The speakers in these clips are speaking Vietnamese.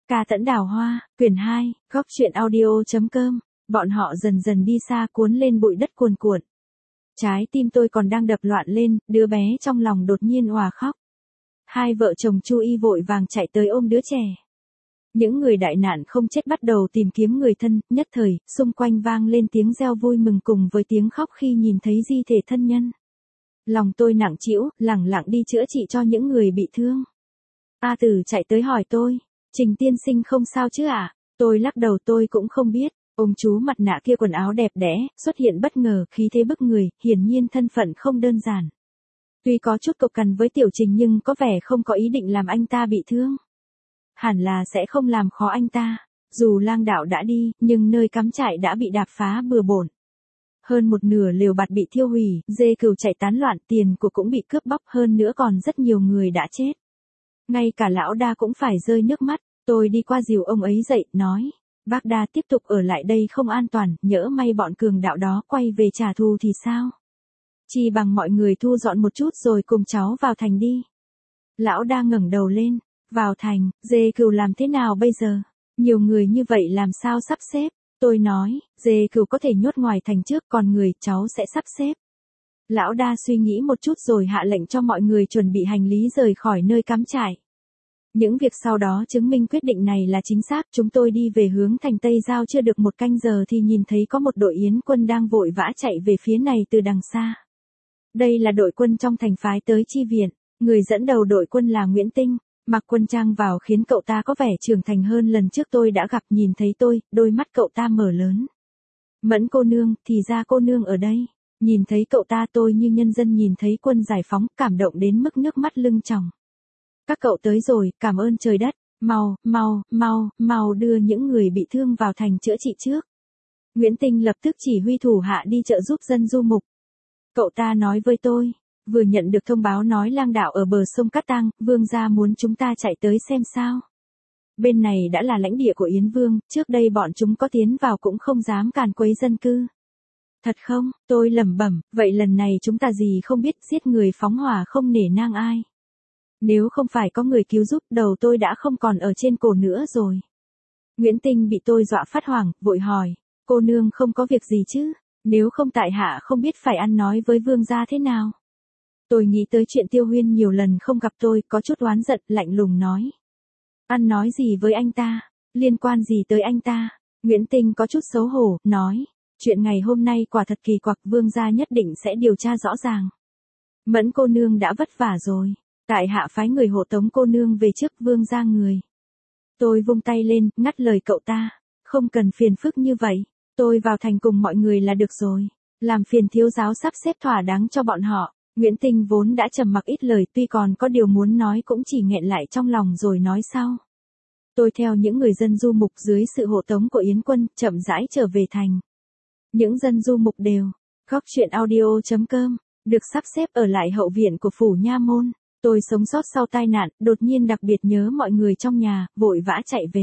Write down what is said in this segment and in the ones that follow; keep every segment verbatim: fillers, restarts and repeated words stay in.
Ca Tẫn Đào Hoa, quyển hai, góc truyện audio.com, bọn họ dần dần đi xa cuốn lên bụi đất cuồn cuộn. Trái tim tôi còn đang đập loạn lên, đứa bé trong lòng đột nhiên òa khóc. Hai vợ chồng Chu Y vội vàng chạy tới ôm đứa trẻ. Những người đại nạn không chết bắt đầu tìm kiếm người thân, nhất thời, xung quanh vang lên tiếng reo vui mừng cùng với tiếng khóc khi nhìn thấy di thể thân nhân. Lòng tôi nặng trĩu, lẳng lặng đi chữa trị cho những người bị thương. A Tử chạy tới hỏi tôi, Trình tiên sinh không sao chứ ạ? À? Tôi lắc đầu, tôi cũng không biết. Ông chú mặt nạ kia quần áo đẹp đẽ, xuất hiện bất ngờ, khí thế bức người, hiển nhiên thân phận không đơn giản. Tuy có chút cộc cằn với Tiểu Trình nhưng có vẻ không có ý định làm anh ta bị thương. Hẳn là sẽ không làm khó anh ta. Dù Lang Đạo đã đi, nhưng nơi cắm trại đã bị đạp phá bừa bộn. Hơn một nửa lều bạt bị thiêu hủy, dê cừu chạy tán loạn, tiền của cũng bị cướp bóc, hơn nữa còn rất nhiều người đã chết. Ngay cả lão Đa cũng phải rơi nước mắt. Tôi đi qua dìu ông ấy dậy, nói, bác Đa tiếp tục ở lại đây không an toàn, nhỡ may bọn cường đạo đó quay về trả thù thì sao? Chỉ bằng mọi người thu dọn một chút rồi cùng cháu vào thành đi. Lão Đa ngẩng đầu lên, vào thành, dê cừu làm thế nào bây giờ? Nhiều người như vậy làm sao sắp xếp? Tôi nói, dê cừu có thể nhốt ngoài thành trước, còn người cháu sẽ sắp xếp. Lão Đa suy nghĩ một chút rồi hạ lệnh cho mọi người chuẩn bị hành lý rời khỏi nơi cắm trại. Những việc sau đó chứng minh quyết định này là chính xác. Chúng tôi đi về hướng thành Tây Giao chưa được một canh giờ thì nhìn thấy có một đội yến quân đang vội vã chạy về phía này từ đằng xa. Đây là đội quân trong thành phái tới chi viện. Người dẫn đầu đội quân là Nguyễn Tinh. Mặc quân trang vào khiến cậu ta có vẻ trưởng thành hơn lần trước tôi đã gặp. Nhìn thấy tôi, đôi mắt cậu ta mở lớn. Mẫn cô nương, thì ra cô nương ở đây. Nhìn thấy cậu ta tôi như nhân dân nhìn thấy quân giải phóng, cảm động đến mức nước mắt lưng tròng. Các cậu tới rồi, cảm ơn trời đất, mau, mau, mau, mau đưa những người bị thương vào thành chữa trị trước. Nguyễn Tinh lập tức chỉ huy thủ hạ đi trợ giúp dân du mục. Cậu ta nói với tôi, vừa nhận được thông báo nói Lang Đạo ở bờ sông Cát Tang, Vương gia muốn chúng ta chạy tới xem sao. Bên này đã là lãnh địa của Yến Vương, trước đây bọn chúng có tiến vào cũng không dám càn quấy dân cư. Thật không? Tôi lẩm bẩm, vậy lần này chúng ta gì không biết, giết người phóng hỏa không nể nang ai. Nếu không phải có người cứu giúp, đầu tôi đã không còn ở trên cổ nữa rồi. Nguyễn Tinh bị tôi dọa phát hoảng, vội hỏi, cô nương không có việc gì chứ, nếu không tại hạ không biết phải ăn nói với vương gia thế nào. Tôi nghĩ tới chuyện Tiêu Huyên nhiều lần không gặp tôi, có chút oán giận, lạnh lùng nói. Ăn nói gì với anh ta, liên quan gì tới anh ta? Nguyễn Tinh có chút xấu hổ, nói, chuyện ngày hôm nay quả thật kỳ quặc, vương gia nhất định sẽ điều tra rõ ràng. Mẫn cô nương đã vất vả rồi. Tại hạ phái người hộ tống cô nương về trước, vương gia người. Tôi vung tay lên, ngắt lời cậu ta. Không cần phiền phức như vậy. Tôi vào thành cùng mọi người là được rồi. Làm phiền thiếu giáo sắp xếp thỏa đáng cho bọn họ. Nguyễn Tinh vốn đã trầm mặc ít lời, tuy còn có điều muốn nói cũng chỉ nghẹn lại trong lòng rồi nói sau. Tôi theo những người dân du mục dưới sự hộ tống của Yến quân, chậm rãi trở về thành. Những dân du mục đều, góc truyện audio.com, được sắp xếp ở lại hậu viện của phủ nha môn. Tôi sống sót sau tai nạn, đột nhiên đặc biệt nhớ mọi người trong nhà, vội vã chạy về.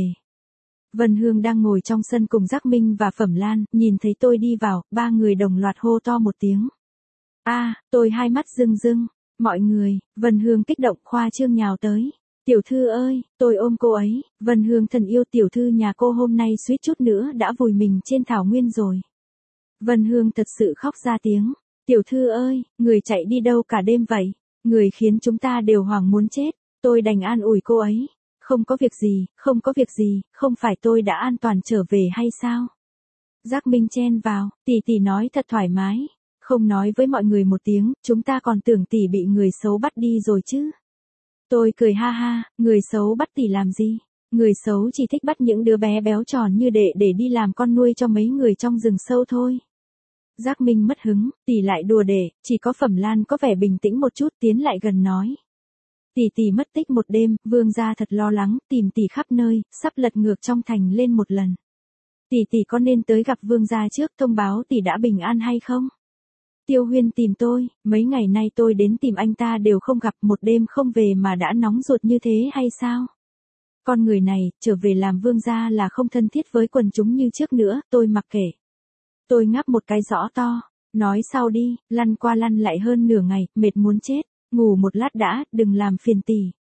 Vân Hương đang ngồi trong sân cùng Giác Minh và Phẩm Lan, nhìn thấy tôi đi vào, ba người đồng loạt hô to một tiếng. A, à, tôi hai mắt rưng rưng. Mọi người, Vân Hương kích động khoa trương nhào tới. Tiểu thư ơi, tôi ôm cô ấy. Vân Hương thân yêu, tiểu thư nhà cô hôm nay suýt chút nữa đã vùi mình trên thảo nguyên rồi. Vân Hương thật sự khóc ra tiếng. Tiểu thư ơi, người chạy đi đâu cả đêm vậy? Người khiến chúng ta đều hoảng muốn chết. Tôi đành an ủi cô ấy. Không có việc gì, không có việc gì, không phải tôi đã an toàn trở về hay sao? Giác Minh chen vào, tỷ tỷ nói thật thoải mái. Không nói với mọi người một tiếng, chúng ta còn tưởng tỷ bị người xấu bắt đi rồi chứ. Tôi cười ha ha, người xấu bắt tỷ làm gì? Người xấu chỉ thích bắt những đứa bé béo tròn như đệ để đi làm con nuôi cho mấy người trong rừng sâu thôi. Giác Minh mất hứng, tỷ lại đùa để, chỉ có Phẩm Lan có vẻ bình tĩnh một chút, tiến lại gần nói. Tỷ tỷ mất tích một đêm, vương gia thật lo lắng, tìm tỷ khắp nơi, sắp lật ngược trong thành lên một lần. Tỷ tỷ có nên tới gặp vương gia trước thông báo tỷ đã bình an hay không? Tiêu Huyên tìm tôi, mấy ngày nay tôi đến tìm anh ta đều không gặp, một đêm không về mà đã nóng ruột như thế hay sao? Con người này, trở về làm vương gia là không thân thiết với quần chúng như trước nữa, tôi mặc kệ. Tôi ngáp một cái rõ to, nói sau đi, lăn qua lăn lại hơn nửa ngày, mệt muốn chết, ngủ một lát đã, đừng làm phiền tỷ.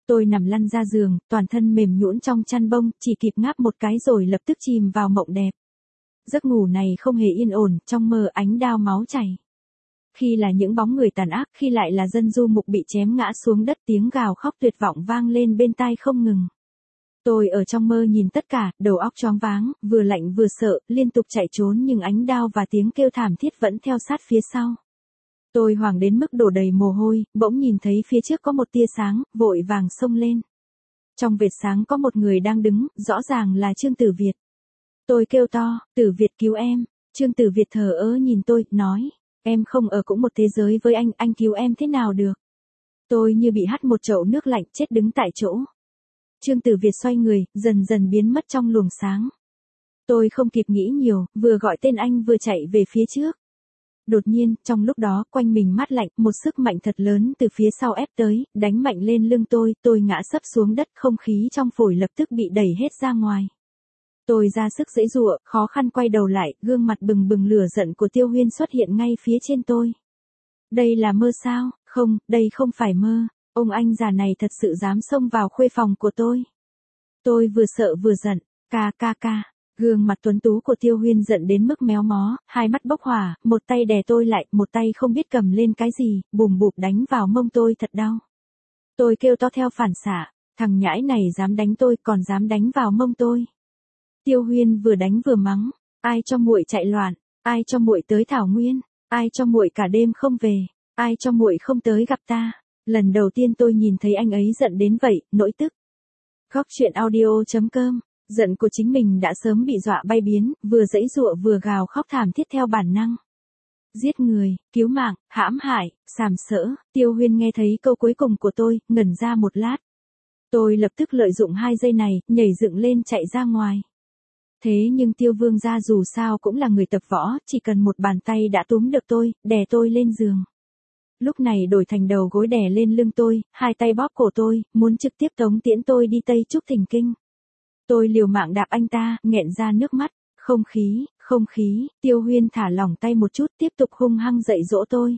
Tôi nằm lăn ra giường, toàn thân mềm nhũn trong chăn bông, chỉ kịp ngáp một cái rồi lập tức chìm vào mộng đẹp. Giấc ngủ này không hề yên ổn, trong mơ ánh đao máu chảy. Khi là những bóng người tàn ác, khi lại là dân du mục bị chém ngã xuống đất, tiếng gào khóc tuyệt vọng vang lên bên tai không ngừng. Tôi ở trong mơ nhìn tất cả, đầu óc choáng váng, vừa lạnh vừa sợ, liên tục chạy trốn nhưng ánh đao và tiếng kêu thảm thiết vẫn theo sát phía sau. Tôi hoảng đến mức đổ đầy mồ hôi, bỗng nhìn thấy phía trước có một tia sáng, vội vàng xông lên. Trong vệt sáng có một người đang đứng, rõ ràng là Trương Tử Việt. Tôi kêu to, Tử Việt cứu em. Trương Tử Việt thờ ơ nhìn tôi, nói, em không ở cũng một thế giới với anh, anh cứu em thế nào được. Tôi như bị hắt một chậu nước lạnh, chết đứng tại chỗ. Trương Tử Việt xoay người, dần dần biến mất trong luồng sáng. Tôi không kịp nghĩ nhiều, vừa gọi tên anh vừa chạy về phía trước. Đột nhiên, trong lúc đó, quanh mình mát lạnh, một sức mạnh thật lớn từ phía sau ép tới, đánh mạnh lên lưng tôi, tôi ngã sấp xuống đất, không khí trong phổi lập tức bị đẩy hết ra ngoài. Tôi ra sức giãy giụa, khó khăn quay đầu lại, gương mặt bừng bừng lửa giận của Tiêu Huyên xuất hiện ngay phía trên tôi. Đây là mơ sao? Không, đây không phải mơ. Ông anh già này thật sự dám xông vào khuê phòng của tôi. Tôi vừa sợ vừa giận, ca ca ca. Gương mặt tuấn tú của Tiêu Huyên giận đến mức méo mó, hai mắt bốc hỏa, một tay đè tôi lại, một tay không biết cầm lên cái gì, bùm bụp đánh vào mông tôi thật đau. Tôi kêu to theo phản xạ, thằng nhãi này dám đánh tôi, còn dám đánh vào mông tôi. Tiêu Huyên vừa đánh vừa mắng, ai cho muội chạy loạn, ai cho muội tới Thảo Nguyên, ai cho muội cả đêm không về, ai cho muội không tới gặp ta. Lần đầu tiên tôi nhìn thấy anh ấy giận đến vậy, nỗi tức. Góc truyện audio chấm com. Giận của chính mình đã sớm bị dọa bay biến, vừa giãy giụa vừa gào khóc thảm thiết theo bản năng. Giết người, cứu mạng, hãm hại, sàm sỡ. Tiêu Huyên nghe thấy câu cuối cùng của tôi, ngẩn ra một lát. Tôi lập tức lợi dụng hai giây này, nhảy dựng lên chạy ra ngoài. Thế nhưng Tiêu Vương gia dù sao cũng là người tập võ, chỉ cần một bàn tay đã túm được tôi, đè tôi lên giường. Lúc này đổi thành đầu gối đè lên lưng tôi, hai tay bóp cổ tôi, muốn trực tiếp tống tiễn tôi đi Tây Trúc Thỉnh Kinh. Tôi liều mạng đạp anh ta, nghẹn ra nước mắt, không khí, không khí. Tiêu Huyên thả lỏng tay một chút, tiếp tục hung hăng dạy dỗ tôi.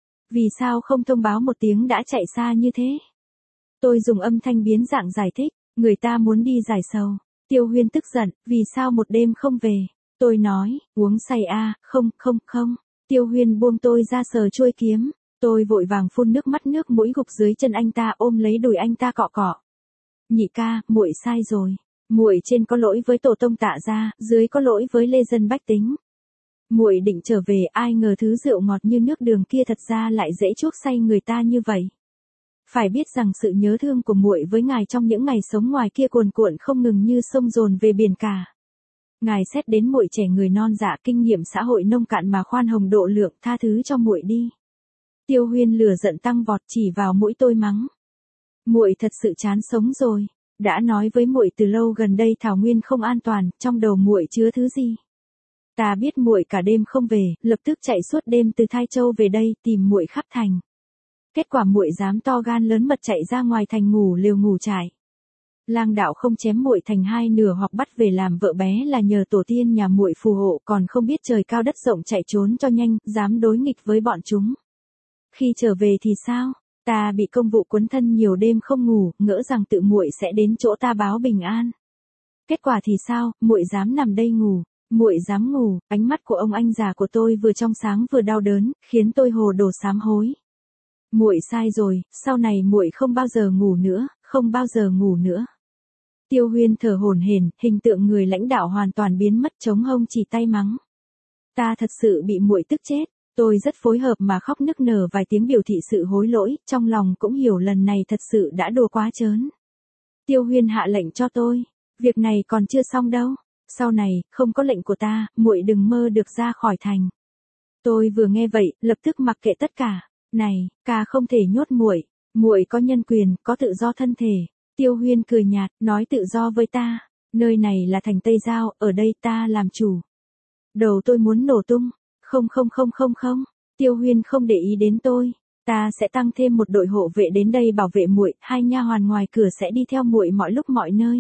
Vì sao không thông báo một tiếng đã chạy xa như thế? Tôi dùng âm thanh biến dạng giải thích, người ta muốn đi giải sầu. Tiêu Huyên tức giận, vì sao một đêm không về? Tôi nói, uống say a, không, không, không. Tiêu Huyên buông tôi ra sờ chuôi kiếm. Tôi vội vàng phun nước mắt nước mũi gục dưới chân anh ta, ôm lấy đùi anh ta cọ cọ. Nhị ca, muội sai rồi. Muội trên có lỗi với tổ tông Tạ gia, dưới có lỗi với lê dân bách tính. Muội định trở về, ai ngờ thứ rượu ngọt như nước đường kia thật ra lại dễ chuốc say người ta như vậy. Phải biết rằng sự nhớ thương của muội với ngài trong những ngày sống ngoài kia cuồn cuộn không ngừng như sông dồn về biển cả. Ngài xét đến muội trẻ người non dạ, kinh nghiệm xã hội nông cạn mà khoan hồng độ lượng, tha thứ cho muội đi. Tiêu Huyên lửa giận tăng vọt, chỉ vào mũi tôi mắng. Muội thật sự chán sống rồi. Đã nói với muội từ lâu gần đây Thảo Nguyên không an toàn, trong đầu muội chứa thứ gì? Ta biết muội cả đêm không về, lập tức chạy suốt đêm từ Thai Châu về đây tìm muội khắp thành. Kết quả muội dám to gan lớn mật chạy ra ngoài thành ngủ lều ngủ trại. Lang đạo không chém muội thành hai nửa hoặc bắt về làm vợ bé là nhờ tổ tiên nhà muội phù hộ, còn không biết trời cao đất rộng chạy trốn cho nhanh, dám đối nghịch với bọn chúng. Khi trở về thì sao? Ta bị công vụ quấn thân nhiều đêm không ngủ, ngỡ rằng tự muội sẽ đến chỗ ta báo bình an. Kết quả thì sao? Muội dám nằm đây ngủ, muội dám ngủ. Ánh mắt của ông anh già của tôi vừa trong sáng vừa đau đớn, khiến tôi hồ đồ sám hối. Muội sai rồi, sau này muội không bao giờ ngủ nữa, không bao giờ ngủ nữa. Tiêu Huyên thở hổn hển, hình tượng người lãnh đạo hoàn toàn biến mất, chống hông chỉ tay mắng. Ta thật sự bị muội tức chết. Tôi rất phối hợp mà khóc nức nở vài tiếng biểu thị sự hối lỗi, trong lòng cũng hiểu lần này thật sự đã đùa quá trớn. Tiêu Huyên hạ lệnh cho tôi, việc này còn chưa xong đâu, sau này, không có lệnh của ta, muội đừng mơ được ra khỏi thành. Tôi vừa nghe vậy, lập tức mặc kệ tất cả, này, ca không thể nhốt muội, muội có nhân quyền, có tự do thân thể. Tiêu Huyên cười nhạt, nói tự do với ta, nơi này là thành Tây Giao, ở đây ta làm chủ. Đầu tôi muốn nổ tung. Không không không không không, Tiêu Huyên không để ý đến tôi, ta sẽ tăng thêm một đội hộ vệ đến đây bảo vệ muội, hai nha hoàn ngoài cửa sẽ đi theo muội mọi lúc mọi nơi.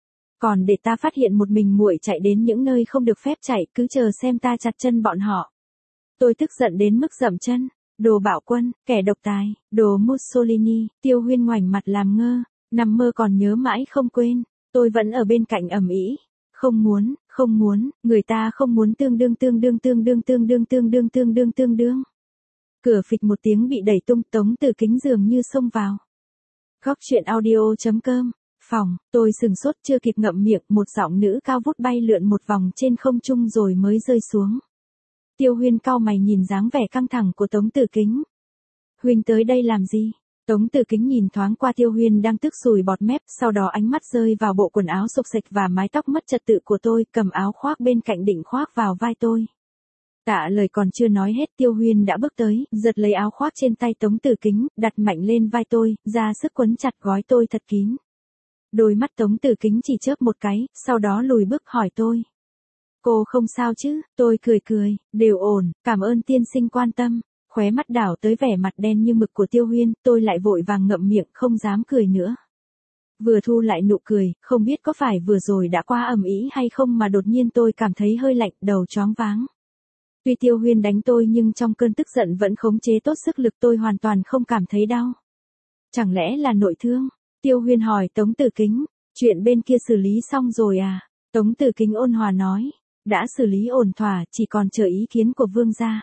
Còn để ta phát hiện một mình muội chạy đến những nơi không được phép chạy, cứ chờ xem ta chặt chân bọn họ. Tôi tức giận đến mức dậm chân, đồ bạo quân, kẻ độc tài, đồ Mussolini. Tiêu Huyên ngoảnh mặt làm ngơ, Nằm mơ còn nhớ mãi không quên, tôi vẫn ở bên cạnh ầm ĩ, không muốn, không muốn, người ta không muốn tương đương tương đương tương đương tương đương tương đương tương đương tương đương. Cửa phịch một tiếng bị đẩy tung, Tống Tử Kính dường như xông vào. Góc truyện audio.com, phòng, tôi sừng sốt chưa kịp ngậm miệng, một giọng nữ cao vút bay lượn một vòng trên không trung rồi mới rơi xuống. Tiêu Huyên cau mày nhìn dáng vẻ căng thẳng của Tống Tử Kính. Huynh tới đây làm gì? Tống Tử Kính nhìn thoáng qua Tiêu Huyên đang tức sùi bọt mép, sau đó ánh mắt rơi vào bộ quần áo xộc xệch và mái tóc mất trật tự của tôi, cầm áo khoác bên cạnh định khoác vào vai tôi. Tạ lời còn chưa nói hết, Tiêu Huyên đã bước tới, giật lấy áo khoác trên tay Tống Tử Kính, đặt mạnh lên vai tôi, ra sức quấn chặt gói tôi thật kín. Đôi mắt Tống Tử Kính chỉ chớp một cái, sau đó lùi bước hỏi tôi. Cô không sao chứ? Tôi cười cười, đều ổn, cảm ơn tiên sinh quan tâm. Khóe mắt đảo tới vẻ mặt đen như mực của Tiêu Huyên, tôi lại vội vàng ngậm miệng không dám cười nữa. Vừa thu lại nụ cười, không biết có phải vừa rồi đã qua ầm ĩ hay không mà đột nhiên tôi cảm thấy hơi lạnh, đầu choáng váng. Tuy Tiêu Huyên đánh tôi nhưng trong cơn tức giận vẫn khống chế tốt sức lực, tôi hoàn toàn không cảm thấy đau. Chẳng lẽ là nội thương? Tiêu Huyên hỏi Tống Tử Kính, chuyện bên kia xử lý xong rồi à? Tống Tử Kính ôn hòa nói, đã xử lý ổn thỏa, chỉ còn chờ ý kiến của vương gia.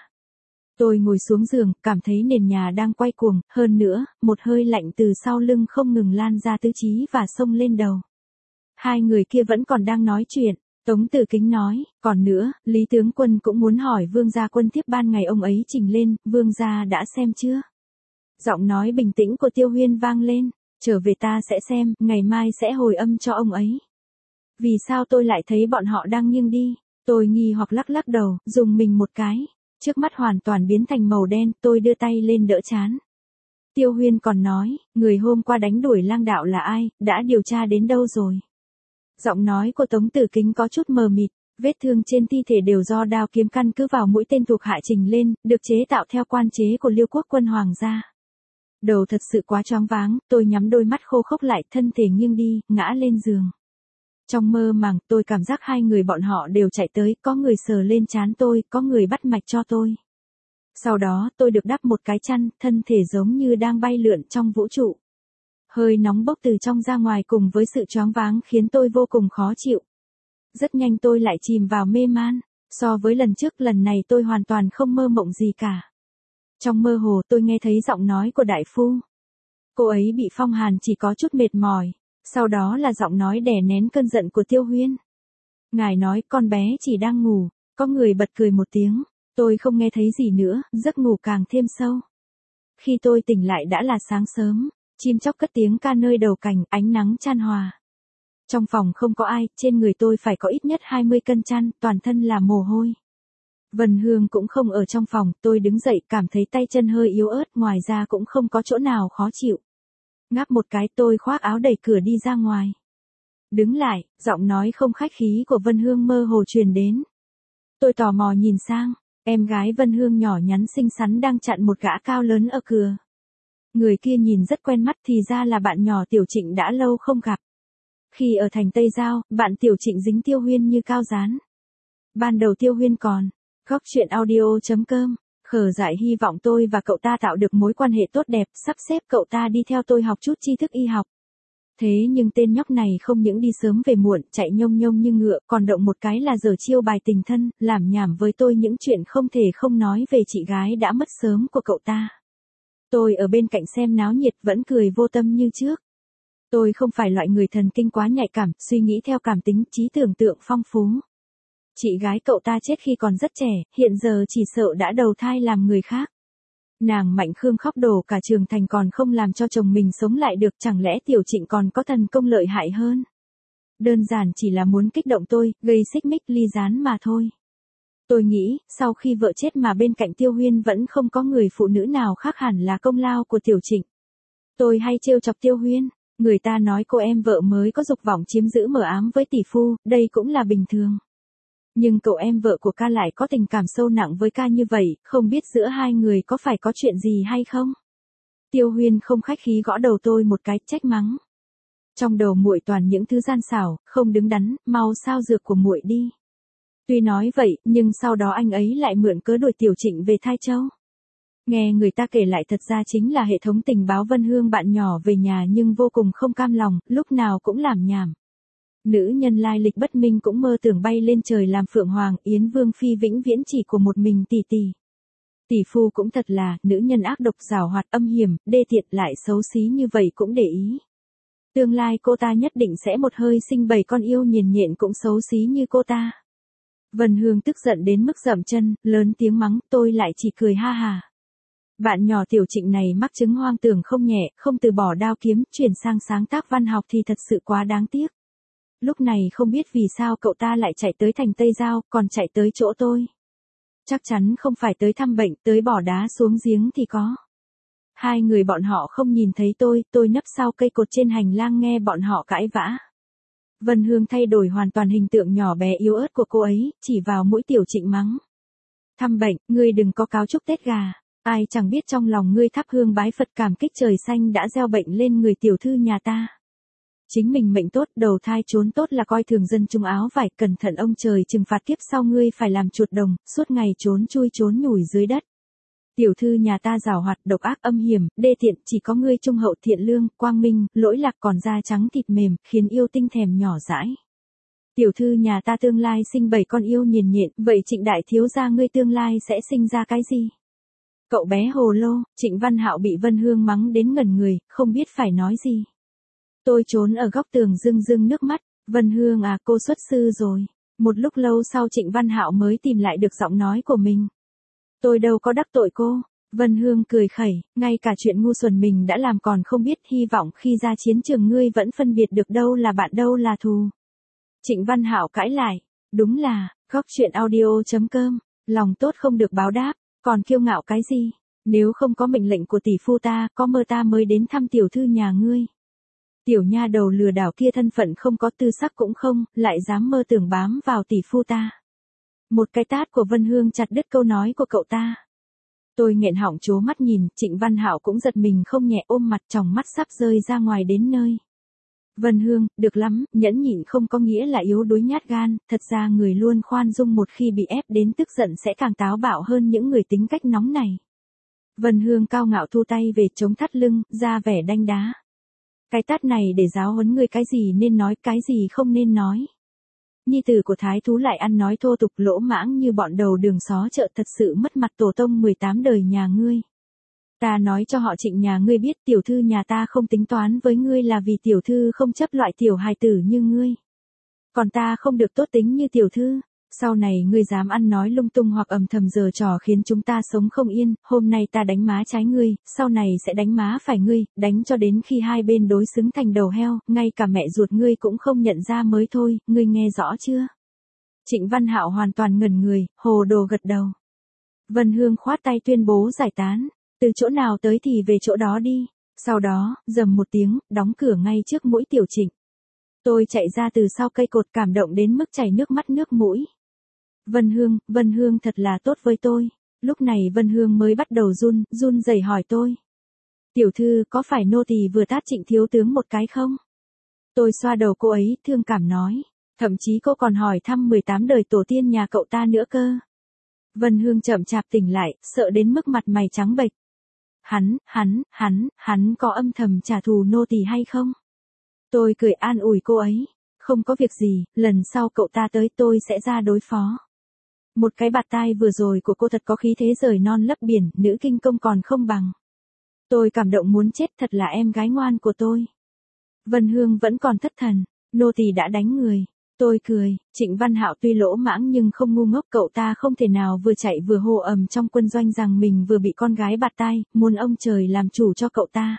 Tôi ngồi xuống giường, cảm thấy nền nhà đang quay cuồng, hơn nữa, một hơi lạnh từ sau lưng không ngừng lan ra tứ chi và xông lên đầu. Hai người kia vẫn còn đang nói chuyện, Tống Tử Kính nói, còn nữa, Lý tướng quân cũng muốn hỏi vương gia quân tiếp ban ngày ông ấy trình lên, vương gia đã xem chưa? Giọng nói bình tĩnh của Tiêu Huyên vang lên, trở về ta sẽ xem, ngày mai sẽ hồi âm cho ông ấy. Vì sao tôi lại thấy bọn họ đang nghiêng đi? Tôi nghi hoặc lắc lắc đầu, dùng mình một cái. Trước mắt hoàn toàn biến thành màu đen, tôi đưa tay lên đỡ trán. Tiêu Huyên còn nói, người hôm qua đánh đuổi lang đạo là ai, đã điều tra đến đâu rồi? Giọng nói của Tống Tử Kính có chút mờ mịt, vết thương trên thi thể đều do đao kiếm căn cứ vào mũi tên thuộc hạ trình lên, được chế tạo theo quan chế của Liêu quốc quân hoàng gia. Đầu thật sự quá choáng váng, tôi nhắm đôi mắt khô khốc lại, thân thể nghiêng đi, ngã lên giường. Trong mơ màng, tôi cảm giác hai người bọn họ đều chạy tới, có người sờ lên trán tôi, có người bắt mạch cho tôi. Sau đó, tôi được đắp một cái chăn, thân thể giống như đang bay lượn trong vũ trụ. Hơi nóng bốc từ trong ra ngoài cùng với sự choáng váng khiến tôi vô cùng khó chịu. Rất nhanh tôi lại chìm vào mê man, so với lần trước lần này tôi hoàn toàn không mơ mộng gì cả. Trong mơ hồ tôi nghe thấy giọng nói của đại phu. Cô ấy bị phong hàn chỉ có chút mệt mỏi. Sau đó là giọng nói đè nén cơn giận của Tiêu Huyên. Ngài nói con bé chỉ đang ngủ, có người bật cười một tiếng, tôi không nghe thấy gì nữa, giấc ngủ càng thêm sâu. Khi tôi tỉnh lại đã là sáng sớm, chim chóc cất tiếng ca nơi đầu cành, ánh nắng chan hòa. Trong phòng không có ai, trên người tôi phải có ít nhất hai mươi cân chăn, toàn thân là mồ hôi. Vân Hương cũng không ở trong phòng, tôi đứng dậy cảm thấy tay chân hơi yếu ớt, ngoài ra cũng không có chỗ nào khó chịu. Ngáp một cái tôi khoác áo đẩy cửa đi ra ngoài. Đứng lại, giọng nói không khách khí của Vân Hương mơ hồ truyền đến. Tôi tò mò nhìn sang, em gái Vân Hương nhỏ nhắn xinh xắn đang chặn một gã cao lớn ở cửa. Người kia nhìn rất quen mắt, thì ra là bạn nhỏ Tiểu Trịnh đã lâu không gặp. Khi ở thành Tây Giao, bạn Tiểu Trịnh dính Tiêu Huyên như cao dán. Ban đầu Tiêu Huyên còn, góc truyện audio.com. Khở dại hy vọng tôi và cậu ta tạo được mối quan hệ tốt đẹp, sắp xếp cậu ta đi theo tôi học chút tri thức y học. Thế nhưng tên nhóc này không những đi sớm về muộn, chạy nhông nhông như ngựa, còn động một cái là giở chiêu bài tình thân, làm nhảm với tôi những chuyện không thể không nói về chị gái đã mất sớm của cậu ta. Tôi ở bên cạnh xem náo nhiệt vẫn cười vô tâm như trước. Tôi không phải loại người thần kinh quá nhạy cảm, suy nghĩ theo cảm tính, trí tưởng tượng phong phú. Chị gái cậu ta chết khi còn rất trẻ, hiện giờ chỉ sợ đã đầu thai làm người khác. Nàng Mạnh Khương khóc đổ cả trường thành còn không làm cho chồng mình sống lại được, chẳng lẽ Tiểu Trịnh còn có thần công lợi hại hơn? Đơn giản chỉ là muốn kích động tôi, gây xích mích ly gián mà thôi. Tôi nghĩ, sau khi vợ chết mà bên cạnh Tiêu Huyên vẫn không có người phụ nữ nào khác hẳn là công lao của Tiểu Trịnh. Tôi hay trêu chọc Tiêu Huyên, người ta nói cô em vợ mới có dục vọng chiếm giữ mờ ám với tỷ phu, đây cũng là bình thường. Nhưng cậu em vợ của ca lại có tình cảm sâu nặng với ca như vậy, không biết giữa hai người có phải có chuyện gì hay không? Tiêu Huyên không khách khí gõ đầu tôi một cái, trách mắng. Trong đầu muội toàn những thứ gian xảo, không đứng đắn, mau sao dược của muội đi. Tuy nói vậy, nhưng sau đó anh ấy lại mượn cớ đuổi Tiểu Trịnh về Thai Châu. Nghe người ta kể lại thật ra chính là hệ thống tình báo Vân Hương bạn nhỏ về nhà nhưng vô cùng không cam lòng, lúc nào cũng làm nhảm. Nữ nhân lai lịch bất minh cũng mơ tưởng bay lên trời làm phượng hoàng, Yến Vương phi vĩnh viễn chỉ của một mình tỷ tỷ. Tỷ phu cũng thật là, nữ nhân ác độc giảo hoạt âm hiểm, đê tiện lại xấu xí như vậy cũng để ý. Tương lai cô ta nhất định sẽ một hơi sinh bảy con yêu nhiền nhện cũng xấu xí như cô ta. Vân Hương tức giận đến mức dậm chân, lớn tiếng mắng, tôi lại chỉ cười ha hà. Bạn nhỏ Tiểu Trịnh này mắc chứng hoang tưởng không nhẹ, không từ bỏ đao kiếm, chuyển sang sáng tác văn học thì thật sự quá đáng tiếc. Lúc này không biết vì sao cậu ta lại chạy tới thành Tây Giao, còn chạy tới chỗ tôi. Chắc chắn không phải tới thăm bệnh, tới bỏ đá xuống giếng thì có. Hai người bọn họ không nhìn thấy tôi, tôi nấp sau cây cột trên hành lang nghe bọn họ cãi vã. Vân Hương thay đổi hoàn toàn hình tượng nhỏ bé yếu ớt của cô ấy, chỉ vào mũi Tiểu Trịnh mắng. Thăm bệnh, ngươi đừng có cáo chúc Tết gà. Ai chẳng biết trong lòng ngươi thắp hương bái Phật cảm kích trời xanh đã gieo bệnh lên người tiểu thư nhà ta. Chính mình mệnh tốt, đầu thai trốn tốt là coi thường dân trung áo vải, cẩn thận ông trời trừng phạt kiếp sau ngươi phải làm chuột đồng, suốt ngày trốn chui trốn nhủi dưới đất. Tiểu thư nhà ta giảo hoạt, độc ác âm hiểm, đê tiện, chỉ có ngươi trung hậu thiện lương, quang minh, lỗi lạc còn da trắng thịt mềm, khiến yêu tinh thèm nhỏ dãi. Tiểu thư nhà ta tương lai sinh bảy con yêu nhiền nhện, vậy Trịnh đại thiếu gia ngươi tương lai sẽ sinh ra cái gì? Cậu bé hồ lô, Trịnh Văn Hạo bị Vân Hương mắng đến ngẩn người, không biết phải nói gì. Tôi trốn ở góc tường rưng rưng nước mắt, Vân Hương à, cô xuất sư rồi. Một lúc lâu sau Trịnh Văn Hạo mới tìm lại được giọng nói của mình. Tôi đâu có đắc tội cô. Vân Hương cười khẩy, ngay cả chuyện ngu xuẩn mình đã làm còn không biết, hy vọng khi ra chiến trường ngươi vẫn phân biệt được đâu là bạn đâu là thù. Trịnh Văn Hạo cãi lại, đúng là, góc chuyện audio chấm com, lòng tốt không được báo đáp, còn kiêu ngạo cái gì, nếu không có mệnh lệnh của tỷ phu ta, có mơ ta mới đến thăm tiểu thư nhà ngươi. Tiểu nha đầu lừa đảo kia thân phận không có, tư sắc cũng không, lại dám mơ tưởng bám vào tỷ phu ta. Một cái tát của Vân Hương chặt đứt câu nói của cậu ta. Tôi nghẹn họng trố mắt nhìn, Trịnh Văn Hạo cũng giật mình không nhẹ, ôm mặt tròng mắt sắp rơi ra ngoài đến nơi. Vân Hương, được lắm, nhẫn nhịn không có nghĩa là yếu đuối nhát gan, thật ra người luôn khoan dung một khi bị ép đến tức giận sẽ càng táo bạo hơn những người tính cách nóng này. Vân Hương cao ngạo thu tay về chống thắt lưng, ra vẻ đanh đá. Cái tát này để giáo huấn người cái gì nên nói, cái gì không nên nói. Nhi tử của thái thú lại ăn nói thô tục lỗ mãng như bọn đầu đường xó chợ, thật sự mất mặt tổ tông mười tám đời nhà ngươi. Ta nói cho họ Trịnh nhà ngươi biết, tiểu thư nhà ta không tính toán với ngươi là vì tiểu thư không chấp loại tiểu hài tử như ngươi. Còn ta không được tốt tính như tiểu thư. Sau này ngươi dám ăn nói lung tung hoặc ầm thầm giở trò khiến chúng ta sống không yên, hôm nay ta đánh má trái ngươi, sau này sẽ đánh má phải ngươi, đánh cho đến khi hai bên đối xứng thành đầu heo, ngay cả mẹ ruột ngươi cũng không nhận ra mới thôi, ngươi nghe rõ chưa? Trịnh Văn Hạo hoàn toàn ngẩn người, hồ đồ gật đầu. Vân Hương khoát tay tuyên bố giải tán, từ chỗ nào tới thì về chỗ đó đi, sau đó, rầm một tiếng, đóng cửa ngay trước mũi Tiểu Trịnh. Tôi chạy ra từ sau cây cột cảm động đến mức chảy nước mắt nước mũi. Vân Hương, Vân Hương thật là tốt với tôi. Lúc này Vân Hương mới bắt đầu run, run rẩy hỏi tôi. Tiểu thư, có phải nô tỳ vừa tát Trịnh thiếu tướng một cái không? Tôi xoa đầu cô ấy, thương cảm nói. Thậm chí cô còn hỏi thăm mười tám đời tổ tiên nhà cậu ta nữa cơ. Vân Hương chậm chạp tỉnh lại, sợ đến mức mặt mày trắng bệch. Hắn, hắn, hắn, hắn có âm thầm trả thù nô tỳ hay không? Tôi cười an ủi cô ấy. Không có việc gì, lần sau cậu ta tới tôi sẽ ra đối phó. Một cái bạt tai vừa rồi của cô thật có khí thế rời non lấp biển, nữ kinh công còn không bằng. Tôi cảm động muốn chết, thật là em gái ngoan của tôi. Vân Hương vẫn còn thất thần, nô tỳ đã đánh người. Tôi cười, Trịnh Văn Hạo tuy lỗ mãng nhưng không ngu ngốc, cậu ta không thể nào vừa chạy vừa hô ầm trong quân doanh rằng mình vừa bị con gái bạt tai, muốn ông trời làm chủ cho cậu ta.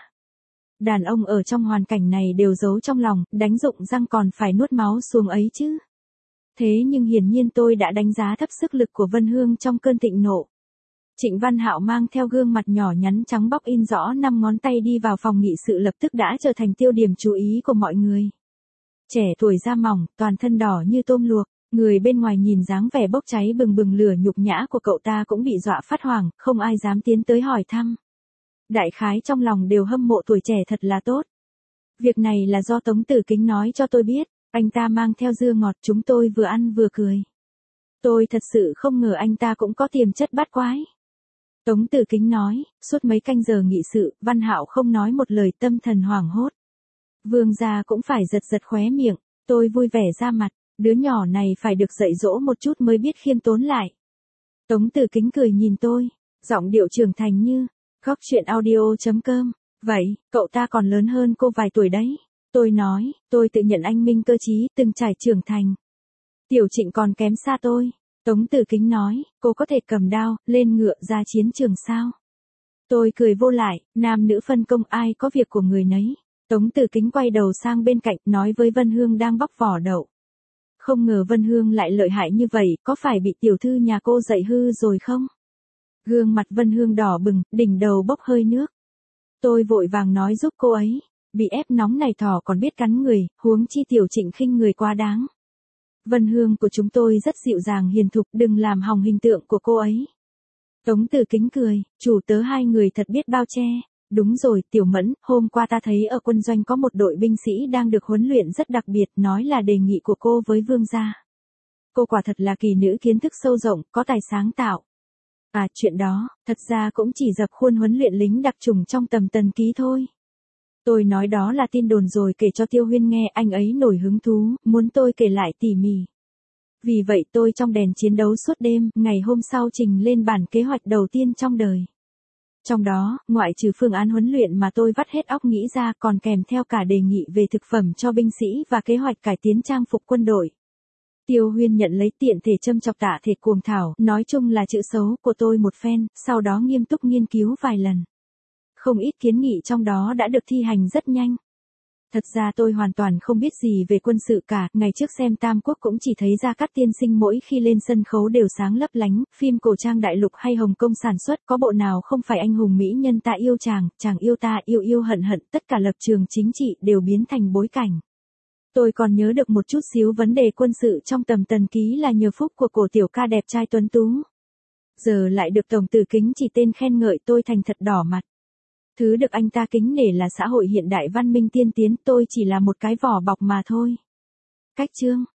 Đàn ông ở trong hoàn cảnh này đều giấu trong lòng, đánh rụng răng còn phải nuốt máu xuống ấy chứ. Thế nhưng hiển nhiên tôi đã đánh giá thấp sức lực của Vân Hương trong cơn thịnh nộ. Trịnh Văn Hạo mang theo gương mặt nhỏ nhắn trắng bóc in rõ năm ngón tay đi vào phòng nghị sự, lập tức đã trở thành tiêu điểm chú ý của mọi người. Trẻ tuổi da mỏng, toàn thân đỏ như tôm luộc, người bên ngoài nhìn dáng vẻ bốc cháy bừng bừng lửa nhục nhã của cậu ta cũng bị dọa phát hoảng, không ai dám tiến tới hỏi thăm. Đại khái trong lòng đều hâm mộ tuổi trẻ thật là tốt. Việc này là do Tống Tử Kính nói cho tôi biết, anh ta mang theo dưa ngọt, chúng tôi vừa ăn vừa cười. Tôi thật sự không ngờ anh ta cũng có tiềm chất bát quái. Tống Từ Kính nói, suốt mấy canh giờ nghị sự, Văn Hạo không nói một lời, tâm thần hoảng hốt. Vương gia cũng phải giật giật khóe miệng, tôi vui vẻ ra mặt, đứa nhỏ này phải được dạy dỗ một chút mới biết khiêm tốn lại. Tống Từ Kính cười nhìn tôi, giọng điệu trưởng thành như, góc chuyện audio chấm com. Vậy, cậu ta còn lớn hơn cô vài tuổi đấy. Tôi nói, tôi tự nhận anh minh cơ trí, từng trải trưởng thành. Tiểu Trịnh còn kém xa tôi. Tống Từ Kính nói, cô có thể cầm đao, lên ngựa ra chiến trường sao? Tôi cười vô lại, nam nữ phân công ai có việc của người nấy. Tống Từ Kính quay đầu sang bên cạnh, nói với Vân Hương đang bóc vỏ đậu. Không ngờ Vân Hương lại lợi hại như vậy, có phải bị tiểu thư nhà cô dạy hư rồi không? Gương mặt Vân Hương đỏ bừng, đỉnh đầu bốc hơi nước. Tôi vội vàng nói giúp cô ấy, bị ép nóng này thỏ còn biết cắn người, huống chi Tiểu Trịnh khinh người quá đáng. Vân Hương của chúng tôi rất dịu dàng hiền thục, đừng làm hỏng hình tượng của cô ấy. Tống Từ Kính cười, chủ tớ hai người thật biết bao che. Đúng rồi, Tiểu Mẫn, hôm qua ta thấy ở quân doanh có một đội binh sĩ đang được huấn luyện rất đặc biệt, nói là đề nghị của cô với vương gia. Cô quả thật là kỳ nữ kiến thức sâu rộng, có tài sáng tạo. À, chuyện đó, thật ra cũng chỉ dập khuôn huấn luyện lính đặc chủng trong tầm tần ký thôi. Tôi nói đó là tin đồn rồi kể cho Tiêu Huyên nghe, anh ấy nổi hứng thú, muốn tôi kể lại tỉ mỉ. Vì vậy tôi trong đèn chiến đấu suốt đêm, ngày hôm sau trình lên bản kế hoạch đầu tiên trong đời. Trong đó, ngoại trừ phương án huấn luyện mà tôi vắt hết óc nghĩ ra, còn kèm theo cả đề nghị về thực phẩm cho binh sĩ và kế hoạch cải tiến trang phục quân đội. Tiêu Huyên nhận lấy tiện thể châm chọc Tạ Thể cuồng thảo, nói chung là chữ xấu của tôi một phen, sau đó nghiêm túc nghiên cứu vài lần. Không ít kiến nghị trong đó đã được thi hành rất nhanh. Thật ra tôi hoàn toàn không biết gì về quân sự cả, ngày trước xem Tam Quốc cũng chỉ thấy Gia Cát tiên sinh mỗi khi lên sân khấu đều sáng lấp lánh, phim cổ trang đại lục hay Hồng Kông sản xuất có bộ nào không phải anh hùng mỹ nhân ta yêu chàng, chàng yêu ta, yêu yêu hận hận, tất cả lập trường chính trị đều biến thành bối cảnh. Tôi còn nhớ được một chút xíu vấn đề quân sự trong tầm tần ký là nhờ phúc của cổ tiểu ca đẹp trai tuấn tú. Giờ lại được Tổng Từ Kính chỉ tên khen ngợi, tôi thành thật đỏ mặt. Thứ được anh ta kính nể là xã hội hiện đại văn minh tiên tiến, tôi chỉ là một cái vỏ bọc mà thôi. Cách chương